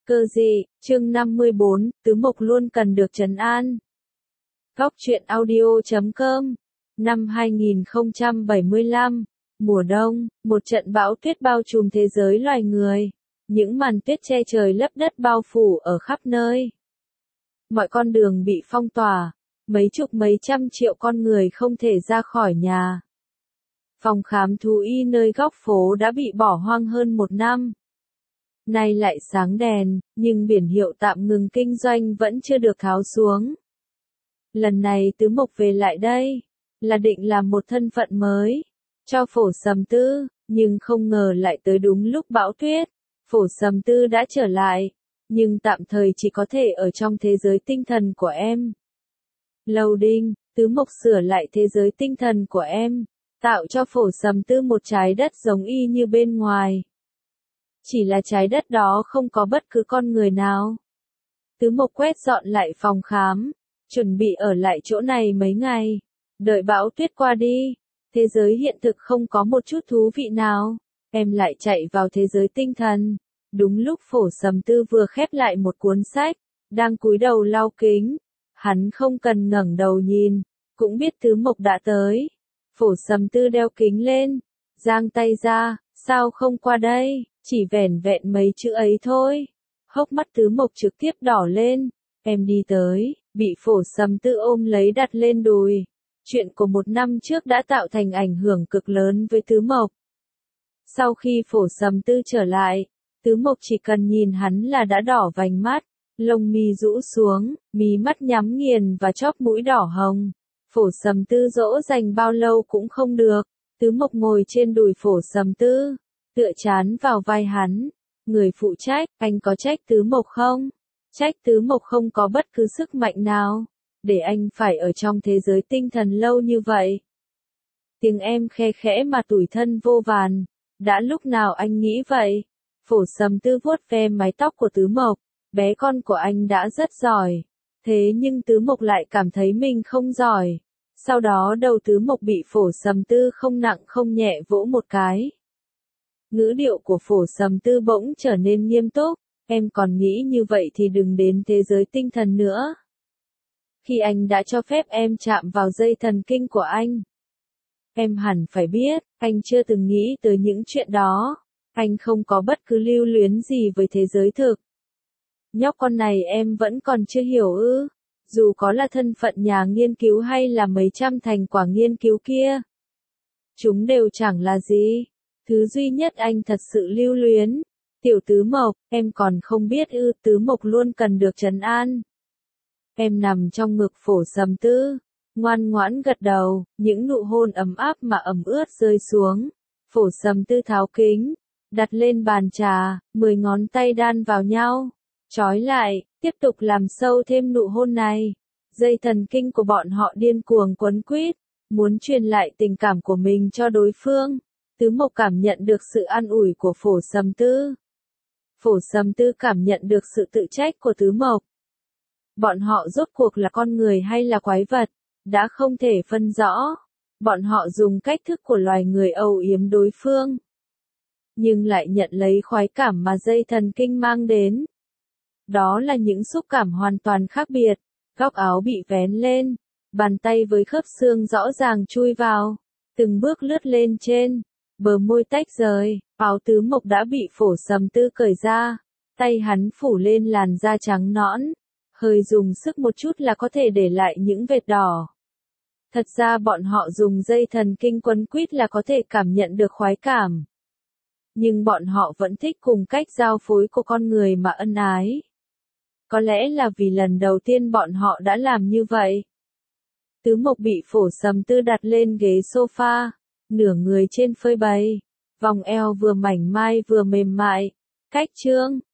Cơ dị, chương 54, Tứ Mộc luôn cần được trấn an. Góc truyện audio.com. Năm 2075, mùa đông, một trận bão tuyết bao trùm thế giới loài người. Những màn tuyết che trời lấp đất bao phủ ở khắp nơi. Mọi con đường bị phong tỏa, mấy chục mấy trăm triệu con người không thể ra khỏi nhà. Phòng khám thú y nơi góc phố đã bị bỏ hoang hơn một năm. Nay lại sáng đèn, nhưng biển hiệu tạm ngừng kinh doanh vẫn chưa được tháo xuống. Lần này Tứ Mộc về lại đây, là định làm một thân phận mới, cho Phổ Sầm Tư, nhưng không ngờ lại tới đúng lúc bão tuyết. Phổ Sầm Tư đã trở lại, nhưng tạm thời chỉ có thể ở trong thế giới tinh thần của em. Loading, Tứ Mộc sửa lại thế giới tinh thần của em, tạo cho Phổ Sầm Tư một trái đất giống y như bên ngoài. Chỉ là trái đất đó không có bất cứ con người nào. Tứ Mộc quét dọn lại phòng khám, chuẩn bị ở lại chỗ này mấy ngày, đợi bão tuyết qua đi. Thế giới hiện thực không có một chút thú vị nào, em lại chạy vào thế giới tinh thần. Đúng lúc Phổ Sầm Tư vừa khép lại một cuốn sách, đang cúi đầu lau kính, hắn không cần ngẩng đầu nhìn, cũng biết Tứ Mộc đã tới. Phổ Sầm Tư đeo kính lên, giang tay ra, sao không qua đây? Chỉ vẻn vẹn mấy chữ ấy thôi. Hốc mắt Tứ Mộc trực tiếp đỏ lên. Em đi tới, bị Phổ Sầm Tư ôm lấy đặt lên đùi. Chuyện của một năm trước đã tạo thành ảnh hưởng cực lớn với Tứ Mộc. Sau khi Phổ Sầm Tư trở lại, Tứ Mộc chỉ cần nhìn hắn là đã đỏ vành mắt, lông mi rũ xuống, mí mắt nhắm nghiền và chóp mũi đỏ hồng. Phổ Sầm Tư dỗ dành bao lâu cũng không được. Tứ Mộc ngồi trên đùi Phổ Sầm Tư, tựa chán vào vai hắn. Người phụ trách, anh có trách Tứ Mộc không? Trách Tứ Mộc không có bất cứ sức mạnh nào, để anh phải ở trong thế giới tinh thần lâu như vậy. Tiếng em khe khẽ mà tủi thân vô vàn. Đã lúc nào anh nghĩ vậy? Phổ Sầm Tư vuốt ve mái tóc của Tứ Mộc. Bé con của anh đã rất giỏi. Thế nhưng Tứ Mộc lại cảm thấy mình không giỏi. Sau đó đầu Tứ Mộc bị Phổ Sầm Tư không nặng không nhẹ vỗ một cái. Ngữ điệu của Phổ Sầm Tư bỗng trở nên nghiêm túc. Em còn nghĩ như vậy thì đừng đến thế giới tinh thần nữa. Khi anh đã cho phép em chạm vào dây thần kinh của anh, em hẳn phải biết, anh chưa từng nghĩ tới những chuyện đó. Anh không có bất cứ lưu luyến gì với thế giới thực. Nhóc con này em vẫn còn chưa hiểu ư? Dù có là thân phận nhà nghiên cứu hay là mấy trăm thành quả nghiên cứu kia, chúng đều chẳng là gì. Thứ duy nhất anh thật sự lưu luyến, tiểu Tứ Mộc, em còn không biết ư? Tứ Mộc luôn cần được trấn an. Em nằm trong ngực Phổ Sầm Tư, ngoan ngoãn gật đầu, những nụ hôn ấm áp mà ẩm ướt rơi xuống. Phổ Sầm Tư tháo kính, đặt lên bàn trà, 10 ngón tay đan vào nhau, trói lại, tiếp tục làm sâu thêm nụ hôn này. Dây thần kinh của bọn họ điên cuồng quấn quýt, muốn truyền lại tình cảm của mình cho đối phương. Tứ Mộc cảm nhận được sự an ủi của Phổ Sầm Tư. Phổ Sầm Tư cảm nhận được sự tự trách của Tứ Mộc. Bọn họ rốt cuộc là con người hay là quái vật, đã không thể phân rõ. Bọn họ dùng cách thức của loài người âu yếm đối phương, nhưng lại nhận lấy khoái cảm mà dây thần kinh mang đến. Đó là những xúc cảm hoàn toàn khác biệt. Góc áo bị vén lên, bàn tay với khớp xương rõ ràng chui vào, từng bước lướt lên trên, bờ môi tách rời. Áo Tứ Mộc đã bị Phổ Sầm Tư cởi ra, tay hắn phủ lên làn da trắng nõn, hơi dùng sức một chút là có thể để lại những vệt đỏ. Thật ra bọn họ dùng dây thần kinh quấn quýt là có thể cảm nhận được khoái cảm. Nhưng bọn họ vẫn thích cùng cách giao phối của con người mà ân ái. Có lẽ là vì lần đầu tiên bọn họ đã làm như vậy. Tứ Mộc bị Phổ Sầm Tư đặt lên ghế sofa, nửa người trên phơi bày, vòng eo vừa mảnh mai vừa mềm mại. Cách chương,